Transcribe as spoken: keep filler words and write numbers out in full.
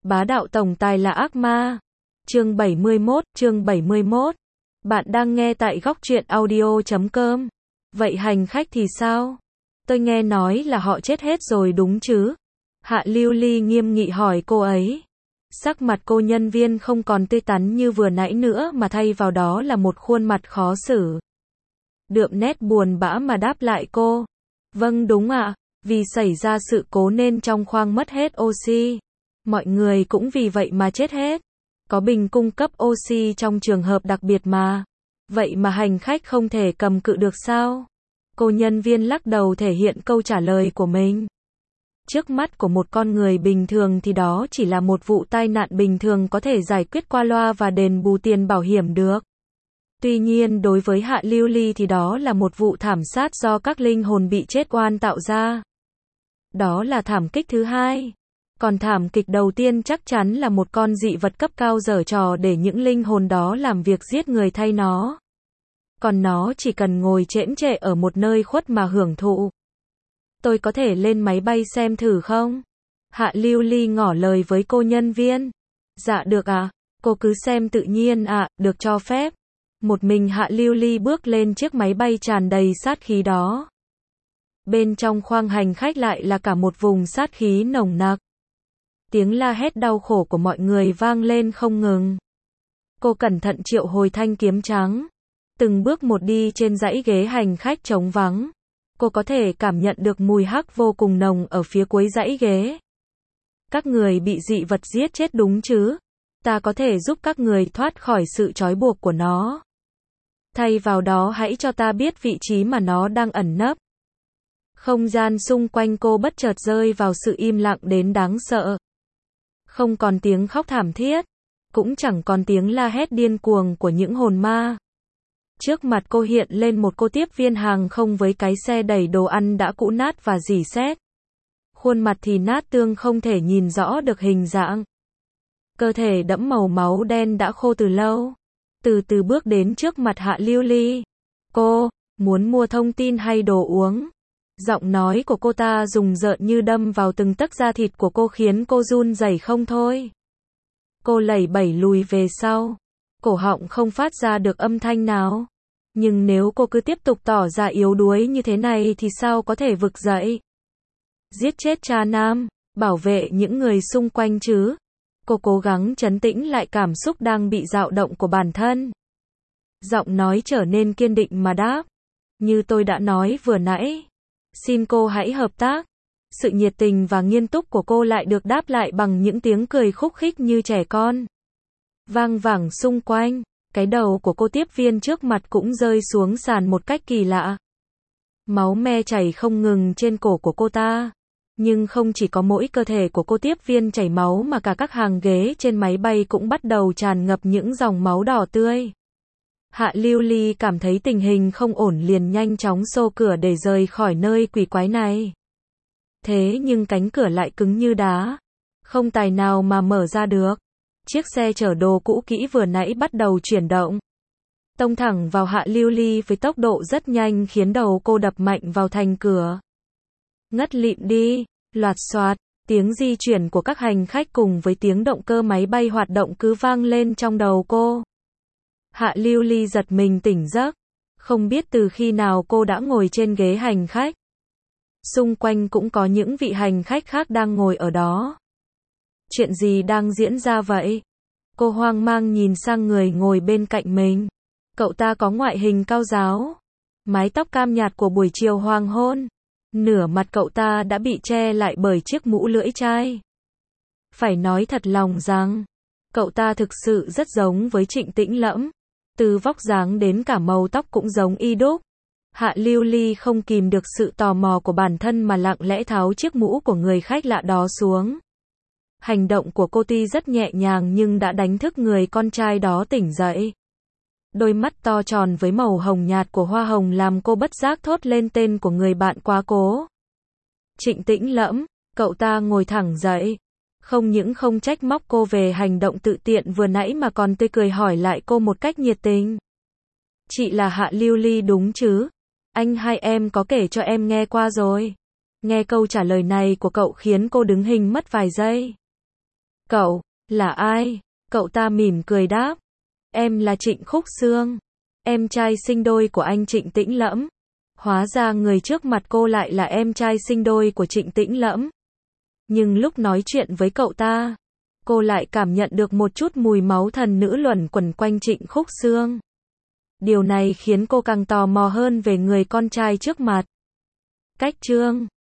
Bá đạo tổng tài là ác ma. Chương bảy mươi mốt, chương bảy mươi mốt. Bạn đang nghe tại góc truyện audio chấm com. Vậy hành khách thì sao? Tôi nghe nói là họ chết hết rồi đúng chứ? Hạ Lưu Ly nghiêm nghị hỏi cô ấy. Sắc mặt cô nhân viên không còn tươi tắn như vừa nãy nữa mà thay vào đó là một khuôn mặt khó xử. Đượm nét buồn bã mà đáp lại cô. Vâng đúng ạ, vì xảy ra sự cố nên trong khoang mất hết oxy. Mọi người cũng vì vậy mà chết hết. Có bình cung cấp oxy trong trường hợp đặc biệt mà. Vậy mà hành khách không thể cầm cự được sao? Cô nhân viên lắc đầu thể hiện câu trả lời của mình. Trước mắt của một con người bình thường thì đó chỉ là một vụ tai nạn bình thường có thể giải quyết qua loa và đền bù tiền bảo hiểm được. Tuy nhiên đối với Hạ Lưu Ly thì đó là một vụ thảm sát do các linh hồn bị chết oan tạo ra. Đó là thảm kích thứ hai. Còn thảm kịch đầu tiên chắc chắn là một con dị vật cấp cao giở trò để những linh hồn đó làm việc giết người thay nó. Còn nó chỉ cần ngồi chễm chệ ở một nơi khuất mà hưởng thụ. Tôi có thể lên máy bay xem thử không? Hạ Lưu Ly ngỏ lời với cô nhân viên. Dạ được ạ, à? Cô cứ xem tự nhiên ạ, à, được cho phép. Một mình Hạ Lưu Ly bước lên chiếc máy bay tràn đầy sát khí đó. Bên trong khoang hành khách lại là cả một vùng sát khí nồng nặc. Tiếng la hét đau khổ của mọi người vang lên không ngừng. Cô cẩn thận triệu hồi thanh kiếm trắng. Từng bước một đi trên dãy ghế hành khách trống vắng. Cô có thể cảm nhận được mùi hắc vô cùng nồng ở phía cuối dãy ghế. Các người bị dị vật giết chết đúng chứ? Ta có thể giúp các người thoát khỏi sự trói buộc của nó. Thay vào đó hãy cho ta biết vị trí mà nó đang ẩn nấp. Không gian xung quanh cô bất chợt rơi vào sự im lặng đến đáng sợ. Không còn tiếng khóc thảm thiết, cũng chẳng còn tiếng la hét điên cuồng của những hồn ma. Trước mặt cô hiện lên một cô tiếp viên hàng không với cái xe đẩy đồ ăn đã cũ nát và rỉ sét. Khuôn mặt thì nát tương không thể nhìn rõ được hình dạng. Cơ thể đẫm màu máu đen đã khô từ lâu. Từ từ bước đến trước mặt Hạ Lưu Ly. Cô, muốn mua thông tin hay đồ uống? Giọng nói của cô ta rùng rợn như đâm vào từng tấc da thịt của cô khiến cô run rẩy không thôi. Cô lẩy bẩy lùi về sau. Cổ họng không phát ra được âm thanh nào. Nhưng nếu cô cứ tiếp tục tỏ ra yếu đuối như thế này thì sao có thể vực dậy? Giết chết cha nam, bảo vệ những người xung quanh chứ? Cô cố gắng trấn tĩnh lại cảm xúc đang bị dao động của bản thân. Giọng nói trở nên kiên định mà đáp. Như tôi đã nói vừa nãy. Xin cô hãy hợp tác. Sự nhiệt tình và nghiêm túc của cô lại được đáp lại bằng những tiếng cười khúc khích như trẻ con. Vang vẳng xung quanh, cái đầu của cô tiếp viên trước mặt cũng rơi xuống sàn một cách kỳ lạ. Máu me chảy không ngừng trên cổ của cô ta. Nhưng không chỉ có mỗi cơ thể của cô tiếp viên chảy máu mà cả các hàng ghế trên máy bay cũng bắt đầu tràn ngập những dòng máu đỏ tươi. Hạ Lưu Ly cảm thấy tình hình không ổn liền nhanh chóng xô cửa để rời khỏi nơi quỷ quái này. Thế nhưng cánh cửa lại cứng như đá. Không tài nào mà mở ra được. Chiếc xe chở đồ cũ kỹ vừa nãy bắt đầu chuyển động. Tông thẳng vào Hạ Lưu Ly với tốc độ rất nhanh khiến đầu cô đập mạnh vào thành cửa. Ngất lịm đi, loạt xoạt, tiếng di chuyển của các hành khách cùng với tiếng động cơ máy bay hoạt động cứ vang lên trong đầu cô. Hạ Lưu Ly giật mình tỉnh giấc. Không biết từ khi nào cô đã ngồi trên ghế hành khách. Xung quanh cũng có những vị hành khách khác đang ngồi ở đó. Chuyện gì đang diễn ra vậy? Cô hoang mang nhìn sang người ngồi bên cạnh mình. Cậu ta có ngoại hình cao ráo. Mái tóc cam nhạt của buổi chiều hoàng hôn. Nửa mặt cậu ta đã bị che lại bởi chiếc mũ lưỡi chai. Phải nói thật lòng rằng, cậu ta thực sự rất giống với Trịnh Tĩnh Lẫm. Từ vóc dáng đến cả màu tóc cũng giống y đúc. Hạ Lưu Ly không kìm được sự tò mò của bản thân mà lặng lẽ tháo chiếc mũ của người khách lạ đó xuống. Hành động của cô tuy rất nhẹ nhàng nhưng đã đánh thức người con trai đó tỉnh dậy. Đôi mắt to tròn với màu hồng nhạt của hoa hồng làm cô bất giác thốt lên tên của người bạn quá cố. Trịnh Tĩnh Lẫm, cậu ta ngồi thẳng dậy. Không những không trách móc cô về hành động tự tiện vừa nãy mà còn tươi cười hỏi lại cô một cách nhiệt tình. Chị là Hạ Lưu Ly đúng chứ? Anh hai em có kể cho em nghe qua rồi. Nghe câu trả lời này của cậu khiến cô đứng hình mất vài giây. Cậu, là ai? Cậu ta mỉm cười đáp. Em là Trịnh Khúc Sương, em trai sinh đôi của anh Trịnh Tĩnh Lẫm. Hóa ra người trước mặt cô lại là em trai sinh đôi của Trịnh Tĩnh Lẫm. Nhưng lúc nói chuyện với cậu ta, cô lại cảm nhận được một chút mùi máu thần nữ luẩn quẩn quanh Trịnh Khúc Sương. Điều này khiến cô càng tò mò hơn về người con trai trước mặt. Cách chương